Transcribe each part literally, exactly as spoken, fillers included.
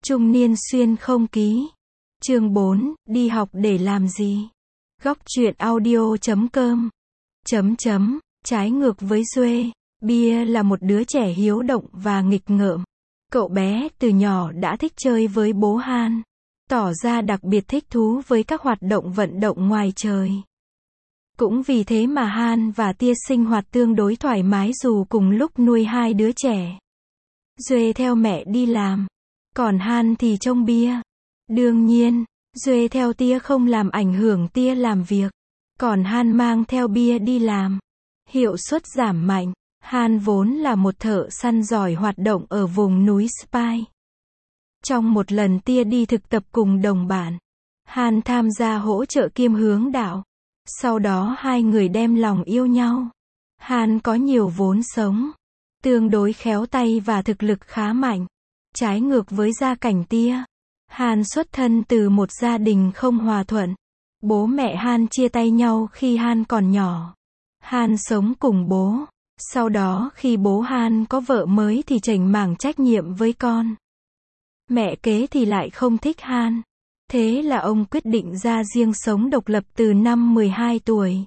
Trung niên xuyên không ký. Chương bốn, đi học để làm gì? Góc truyện audio chấm com. Chấm chấm, trái ngược với Duê, Bia là một đứa trẻ hiếu động và nghịch ngợm. Cậu bé từ nhỏ đã thích chơi với bố Han, tỏ ra đặc biệt thích thú với các hoạt động vận động ngoài trời. Cũng vì thế mà Han và Tia sinh hoạt tương đối thoải mái dù cùng lúc nuôi hai đứa trẻ. Duê theo mẹ đi làm, còn Han thì trông Bia. Đương nhiên, Duê theo Tia không làm ảnh hưởng Tia làm việc, còn Han mang theo Bia đi làm. Hiệu suất giảm mạnh. Han vốn là một thợ săn giỏi hoạt động ở vùng núi Spy. Trong một lần Tia đi thực tập cùng đồng bạn, Han tham gia hỗ trợ kiêm hướng đạo. Sau đó hai người đem lòng yêu nhau. Han có nhiều vốn sống, tương đối khéo tay và thực lực khá mạnh. Trái ngược với gia cảnh Tia, Han xuất thân từ một gia đình không hòa thuận. Bố mẹ Han chia tay nhau khi Han còn nhỏ. Han sống cùng bố. Sau đó khi bố Han có vợ mới thì chểnh mảng trách nhiệm với con. Mẹ kế thì lại không thích Han. Thế là ông quyết định ra riêng sống độc lập từ năm mười hai tuổi.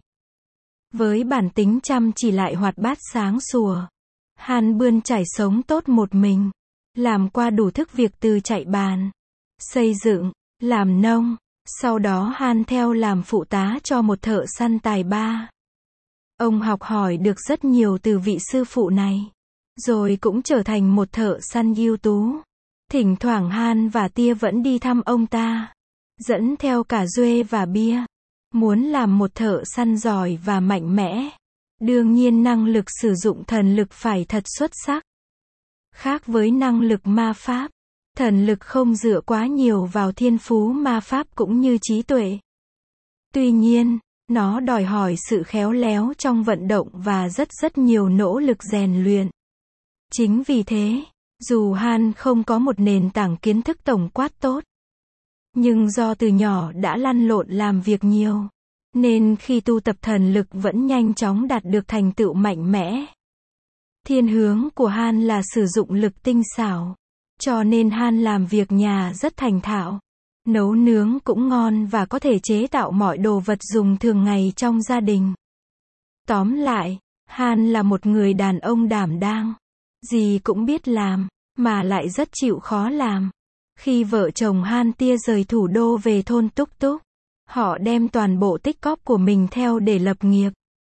Với bản tính chăm chỉ lại hoạt bát sáng sủa, Han bươn trải sống tốt một mình. Làm qua đủ thức việc từ chạy bàn, xây dựng, làm nông. Sau đó Han theo làm phụ tá cho một thợ săn tài ba. Ông học hỏi được rất nhiều từ vị sư phụ này, rồi cũng trở thành một thợ săn ưu tú. Thỉnh thoảng Han và Tia vẫn đi thăm ông ta, dẫn theo cả Duê và Bia. Muốn làm một thợ săn giỏi và mạnh mẽ, đương nhiên năng lực sử dụng thần lực phải thật xuất sắc. Khác với năng lực ma pháp, thần lực không dựa quá nhiều vào thiên phú ma pháp cũng như trí tuệ. Tuy nhiên, nó đòi hỏi sự khéo léo trong vận động và rất rất nhiều nỗ lực rèn luyện. Chính vì thế, dù Han không có một nền tảng kiến thức tổng quát tốt, nhưng do từ nhỏ đã lăn lộn làm việc nhiều, nên khi tu tập thần lực vẫn nhanh chóng đạt được thành tựu mạnh mẽ. Thiên hướng của Han là sử dụng lực tinh xảo, cho nên Han làm việc nhà rất thành thạo. Nấu nướng cũng ngon và có thể chế tạo mọi đồ vật dùng thường ngày trong gia đình. Tóm lại, Han là một người đàn ông đảm đang, gì cũng biết làm, mà lại rất chịu khó làm. Khi vợ chồng Han Tia rời thủ đô về thôn Túc Túc, họ đem toàn bộ tích cóp của mình theo để lập nghiệp.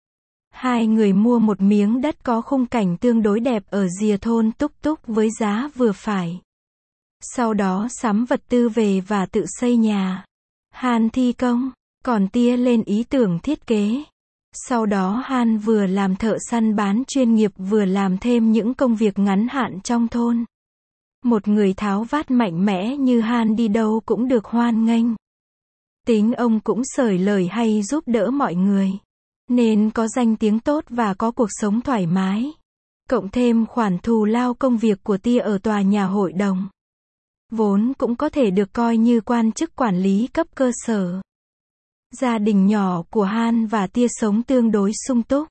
Hai người mua một miếng đất có khung cảnh tương đối đẹp ở rìa thôn Túc Túc với giá vừa phải. Sau đó sắm vật tư về và tự xây nhà. Han thi công, còn Tia lên ý tưởng thiết kế. Sau đó Han vừa làm thợ săn bán chuyên nghiệp vừa làm thêm những công việc ngắn hạn trong thôn. Một người tháo vát mạnh mẽ như Han đi đâu cũng được hoan nghênh. Tính ông cũng xởi lời hay giúp đỡ mọi người, nên có danh tiếng tốt và có cuộc sống thoải mái. Cộng thêm khoản thù lao công việc của Tia ở tòa nhà hội đồng, vốn cũng có thể được coi như quan chức quản lý cấp cơ sở. Gia đình nhỏ của Han và Tia sống tương đối sung túc.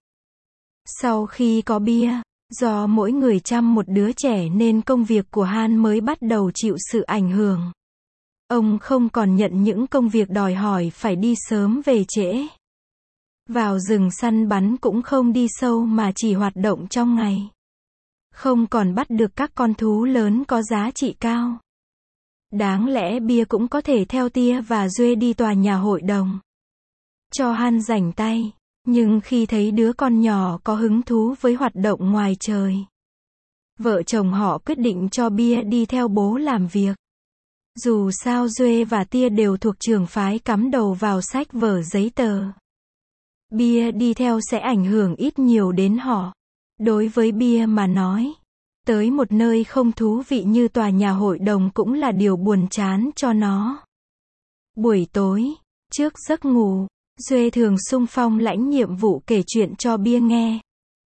Sau khi có Bia, do mỗi người chăm một đứa trẻ nên công việc của Han mới bắt đầu chịu sự ảnh hưởng. Ông không còn nhận những công việc đòi hỏi phải đi sớm về trễ. Vào rừng săn bắn cũng không đi sâu mà chỉ hoạt động trong ngày. Không còn bắt được các con thú lớn có giá trị cao. Đáng lẽ Bia cũng có thể theo Tia và Duê đi tòa nhà hội đồng, cho Han rảnh tay, nhưng khi thấy đứa con nhỏ có hứng thú với hoạt động ngoài trời, vợ chồng họ quyết định cho Bia đi theo bố làm việc. Dù sao Duê và Tia đều thuộc trường phái cắm đầu vào sách vở giấy tờ. Bia đi theo sẽ ảnh hưởng ít nhiều đến họ. Đối với Bia mà nói, tới một nơi không thú vị như tòa nhà hội đồng cũng là điều buồn chán cho nó. Buổi tối, trước giấc ngủ, Duê thường xung phong lãnh nhiệm vụ kể chuyện cho Bia nghe,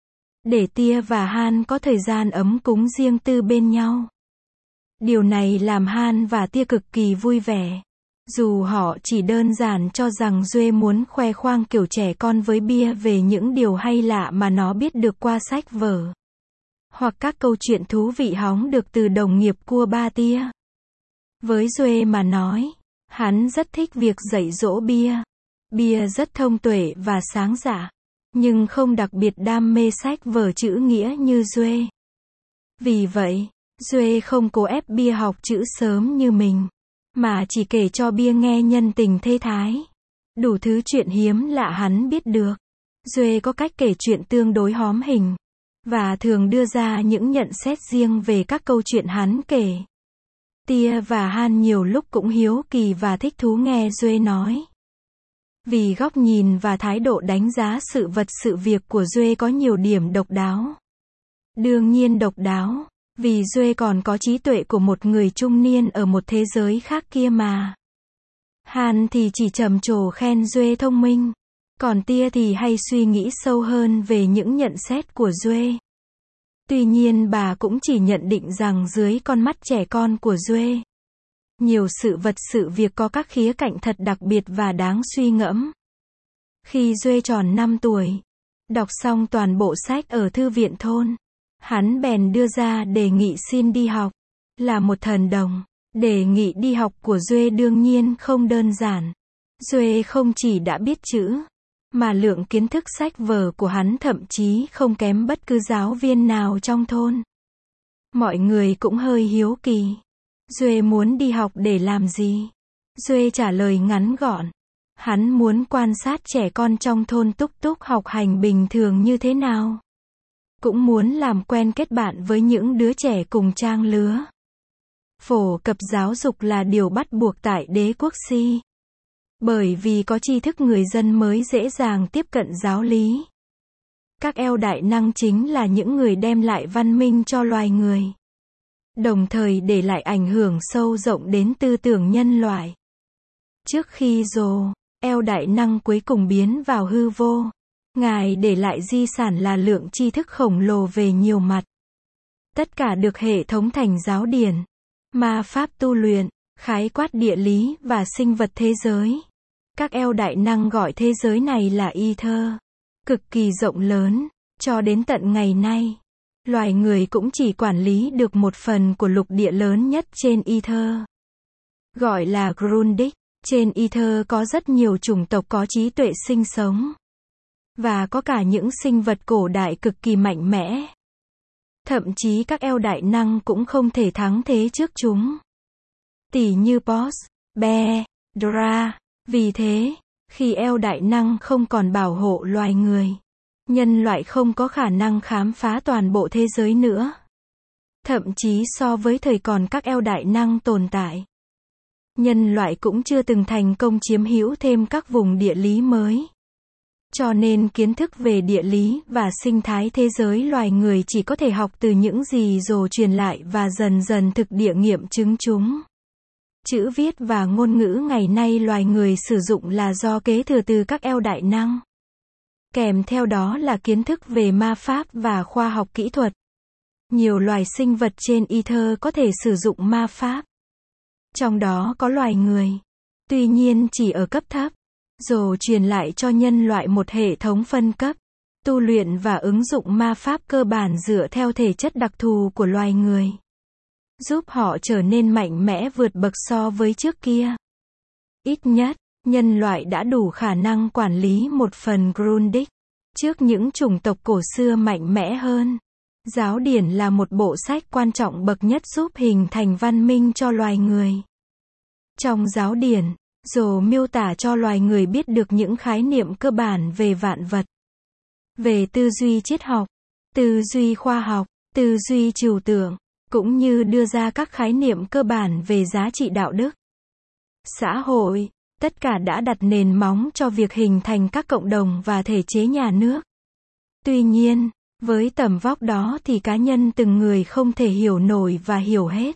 để Tia và Han có thời gian ấm cúng riêng tư bên nhau. Điều này làm Han và Tia cực kỳ vui vẻ. Dù họ chỉ đơn giản cho rằng Duê muốn khoe khoang kiểu trẻ con với Bia về những điều hay lạ mà nó biết được qua sách vở, hoặc các câu chuyện thú vị hóng được từ đồng nghiệp cua ba Tia. Với Duệ mà nói, hắn rất thích việc dạy dỗ Bia. Bia rất thông tuệ và sáng dạ, nhưng không đặc biệt đam mê sách vở chữ nghĩa như Duệ. Vì vậy, Duệ không cố ép Bia học chữ sớm như mình, mà chỉ kể cho Bia nghe nhân tình thê thái. Đủ thứ chuyện hiếm lạ hắn biết được. Duệ có cách kể chuyện tương đối hóm hình, và thường đưa ra những nhận xét riêng về các câu chuyện hắn kể. Tia và Han nhiều lúc cũng hiếu kỳ và thích thú nghe Duệ nói. Vì góc nhìn và thái độ đánh giá sự vật sự việc của Duệ có nhiều điểm độc đáo. Đương nhiên độc đáo, vì Duệ còn có trí tuệ của một người trung niên ở một thế giới khác kia mà. Han thì chỉ trầm trồ khen Duệ thông minh, còn Tia thì hay suy nghĩ sâu hơn về những nhận xét của Duệ. Tuy nhiên bà cũng chỉ nhận định rằng dưới con mắt trẻ con của Duệ, nhiều sự vật sự việc có các khía cạnh thật đặc biệt và đáng suy ngẫm. Khi Duệ tròn năm tuổi, đọc xong toàn bộ sách ở thư viện thôn, hắn bèn đưa ra đề nghị xin đi học. Là một thần đồng, đề nghị đi học của Duệ đương nhiên không đơn giản. Duệ không chỉ đã biết chữ, mà lượng kiến thức sách vở của hắn thậm chí không kém bất cứ giáo viên nào trong thôn. Mọi người cũng hơi hiếu kỳ. Duệ muốn đi học để làm gì? Duệ trả lời ngắn gọn. Hắn muốn quan sát trẻ con trong thôn túc túc học hành bình thường như thế nào. Cũng muốn làm quen kết bạn với những đứa trẻ cùng trang lứa. Phổ cập giáo dục là điều bắt buộc tại đế quốc Si. Bởi vì có tri thức người dân mới dễ dàng tiếp cận giáo lý. Các eo đại năng chính là những người đem lại văn minh cho loài người, đồng thời để lại ảnh hưởng sâu rộng đến tư tưởng nhân loại. Trước khi Rồ, eo đại năng cuối cùng biến vào hư vô, ngài để lại di sản là lượng tri thức khổng lồ về nhiều mặt. Tất cả được hệ thống thành giáo điển, ma pháp tu luyện, khái quát địa lý và sinh vật thế giới. Các eo đại năng gọi thế giới này là Ether, cực kỳ rộng lớn. Cho đến tận ngày nay, loài người cũng chỉ quản lý được một phần của lục địa lớn nhất trên Ether, gọi là Grundig. Trên Ether có rất nhiều chủng tộc có trí tuệ sinh sống, và có cả những sinh vật cổ đại cực kỳ mạnh mẽ. Thậm chí các eo đại năng cũng không thể thắng thế trước chúng. Tỉ như Boss, Bear, Dra. Vì thế, khi eo đại năng không còn bảo hộ loài người, nhân loại không có khả năng khám phá toàn bộ thế giới nữa. Thậm chí so với thời còn các eo đại năng tồn tại, nhân loại cũng chưa từng thành công chiếm hữu thêm các vùng địa lý mới. Cho nên kiến thức về địa lý và sinh thái thế giới loài người chỉ có thể học từ những gì Rồ truyền lại và dần dần thực địa nghiệm chứng chúng. Chữ viết và ngôn ngữ ngày nay loài người sử dụng là do kế thừa từ các eo đại năng. Kèm theo đó là kiến thức về ma pháp và khoa học kỹ thuật. Nhiều loài sinh vật trên Ether có thể sử dụng ma pháp. Trong đó có loài người. Tuy nhiên chỉ ở cấp thấp. Rồ truyền lại cho nhân loại một hệ thống phân cấp, tu luyện và ứng dụng ma pháp cơ bản dựa theo thể chất đặc thù của loài người, giúp họ trở nên mạnh mẽ vượt bậc so với trước kia. Ít nhất, nhân loại đã đủ khả năng quản lý một phần Grundig trước những chủng tộc cổ xưa mạnh mẽ hơn. Giáo điển là một bộ sách quan trọng bậc nhất giúp hình thành văn minh cho loài người. Trong giáo điển, Rồ miêu tả cho loài người biết được những khái niệm cơ bản về vạn vật, về tư duy triết học, tư duy khoa học, tư duy trừu tượng, cũng như đưa ra các khái niệm cơ bản về giá trị đạo đức, xã hội. Tất cả đã đặt nền móng cho việc hình thành các cộng đồng và thể chế nhà nước. Tuy nhiên, với tầm vóc đó thì cá nhân từng người không thể hiểu nổi và hiểu hết.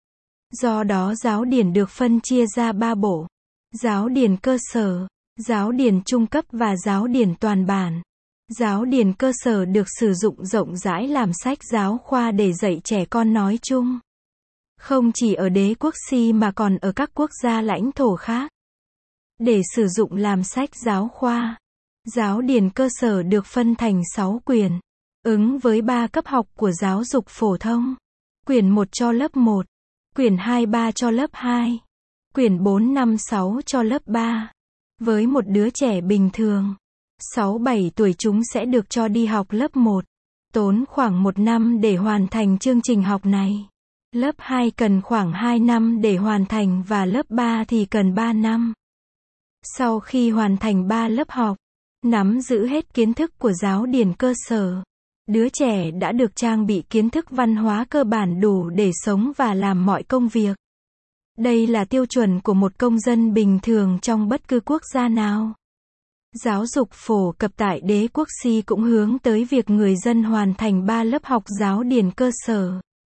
Do đó giáo điển được phân chia ra ba bộ: giáo điển cơ sở, giáo điển trung cấp và giáo điển toàn bản. Giáo điển cơ sở được sử dụng rộng rãi làm sách giáo khoa để dạy trẻ con nói chung, không chỉ ở đế quốc Si mà còn ở các quốc gia lãnh thổ khác. Để sử dụng làm sách giáo khoa, giáo điển cơ sở được phân thành sáu quyển, ứng với ba cấp học của giáo dục phổ thông. Quyển một cho lớp một, quyển hai ba cho lớp hai, quyển bốn năm sáu cho lớp ba. Với một đứa trẻ bình thường, sáu bảy tuổi chúng sẽ được cho đi học lớp một. Tốn khoảng một năm để hoàn thành chương trình học này. Lớp hai cần khoảng hai năm để hoàn thành và lớp ba thì cần ba năm. Sau khi hoàn thành ba lớp học, nắm giữ hết kiến thức của giáo điển cơ sở, đứa trẻ đã được trang bị kiến thức văn hóa cơ bản đủ để sống và làm mọi công việc. Đây là tiêu chuẩn của một công dân bình thường trong bất cứ quốc gia nào. Giáo dục phổ cập tại Đế quốc Si cũng hướng tới việc người dân hoàn thành ba lớp học giáo điển cơ sở.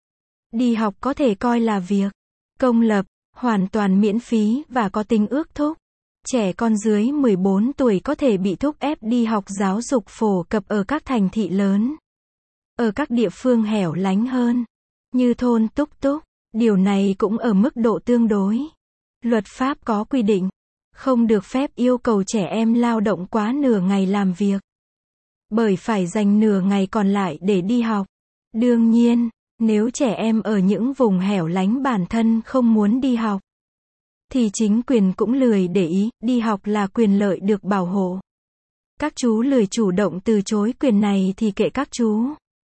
Đi học có thể coi là việc công lập, hoàn toàn miễn phí và có tính ước thúc. Trẻ con dưới mười bốn tuổi có thể bị thúc ép đi học giáo dục phổ cập ở các thành thị lớn. Ở các địa phương hẻo lánh hơn, như thôn Túc Túc, điều này cũng ở mức độ tương đối. Luật pháp có quy định, không được phép yêu cầu trẻ em lao động quá nửa ngày làm việc, bởi phải dành nửa ngày còn lại để đi học. Đương nhiên, nếu trẻ em ở những vùng hẻo lánh bản thân không muốn đi học, thì chính quyền cũng lười để ý, đi học là quyền lợi được bảo hộ. Các chú lười chủ động từ chối quyền này thì kệ các chú.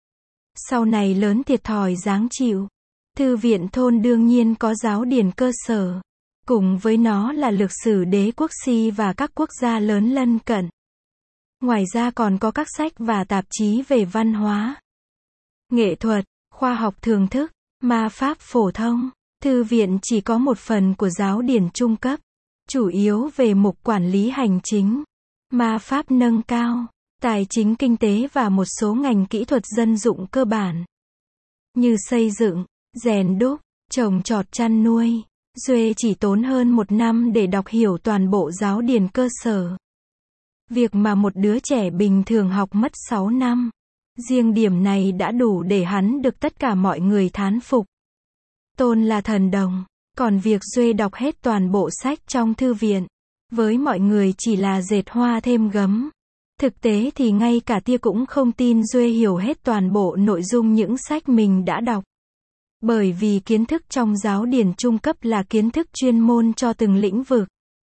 Sau này lớn thiệt thòi ráng chịu. Thư viện thôn đương nhiên có giáo điển cơ sở. Cùng với nó là lược sử Đế quốc Si và các quốc gia lớn lân cận. Ngoài ra còn có các sách và tạp chí về văn hóa, nghệ thuật, khoa học thưởng thức, ma pháp phổ thông. Thư viện chỉ có một phần của giáo điển trung cấp, chủ yếu về mục quản lý hành chính, ma pháp nâng cao, tài chính kinh tế và một số ngành kỹ thuật dân dụng cơ bản, như xây dựng, rèn đúc, trồng trọt chăn nuôi. Duê chỉ tốn hơn một năm để đọc hiểu toàn bộ giáo điển cơ sở. Việc mà một đứa trẻ bình thường học mất sáu năm. Riêng điểm này đã đủ để hắn được tất cả mọi người thán phục. Tôn là thần đồng, còn việc Duê đọc hết toàn bộ sách trong thư viện, với mọi người chỉ là dệt hoa thêm gấm. Thực tế thì ngay cả tia cũng không tin Duê hiểu hết toàn bộ nội dung những sách mình đã đọc. Bởi vì kiến thức trong giáo điển trung cấp là kiến thức chuyên môn cho từng lĩnh vực.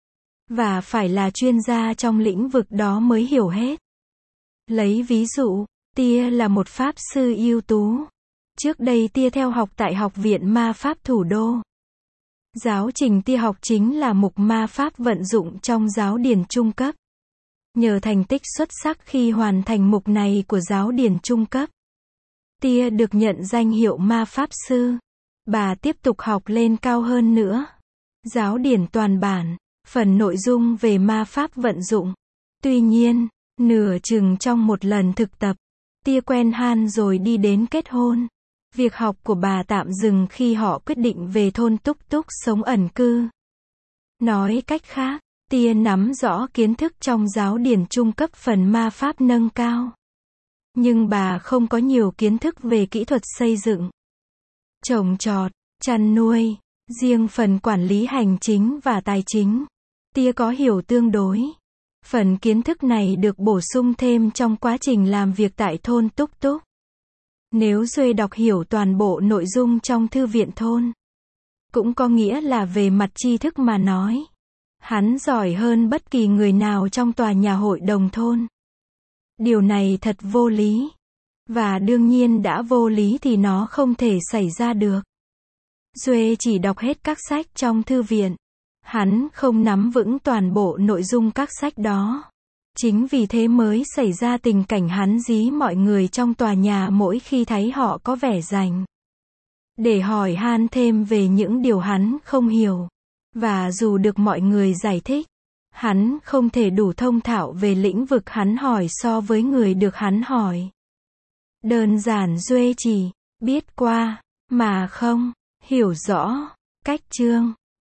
Và phải là chuyên gia trong lĩnh vực đó mới hiểu hết. Lấy ví dụ, tia là một pháp sư ưu tú. Trước đây tia theo học tại Học viện Ma pháp Thủ đô. Giáo trình tia học chính là mục ma pháp vận dụng trong giáo điển trung cấp. Nhờ thành tích xuất sắc khi hoàn thành mục này của giáo điển trung cấp, tia được nhận danh hiệu ma pháp sư. Bà tiếp tục học lên cao hơn nữa. Giáo điển toàn bản, phần nội dung về ma pháp vận dụng. Tuy nhiên, nửa chừng trong một lần thực tập, tia quen Han rồi đi đến kết hôn. Việc học của bà tạm dừng khi họ quyết định về thôn Túc Túc sống ẩn cư. Nói cách khác, tia nắm rõ kiến thức trong giáo điển trung cấp phần ma pháp nâng cao. Nhưng bà không có nhiều kiến thức về kỹ thuật xây dựng, trồng trọt, chăn nuôi. Riêng phần quản lý hành chính và tài chính, tia có hiểu tương đối. Phần kiến thức này được bổ sung thêm trong quá trình làm việc tại thôn Túc Túc. Nếu Duê đọc hiểu toàn bộ nội dung trong thư viện thôn, cũng có nghĩa là về mặt tri thức mà nói, hắn giỏi hơn bất kỳ người nào trong tòa nhà hội đồng thôn. Điều này thật vô lý. Và đương nhiên đã vô lý thì nó không thể xảy ra được. Duê chỉ đọc hết các sách trong thư viện. Hắn không nắm vững toàn bộ nội dung các sách đó. Chính vì thế mới xảy ra tình cảnh hắn dí mọi người trong tòa nhà mỗi khi thấy họ có vẻ rảnh, để hỏi han thêm về những điều hắn không hiểu. Và dù được mọi người giải thích, hắn không thể đủ thông thạo về lĩnh vực hắn hỏi so với người được hắn hỏi. Đơn giản Duê chỉ biết qua, mà không hiểu rõ cách chương.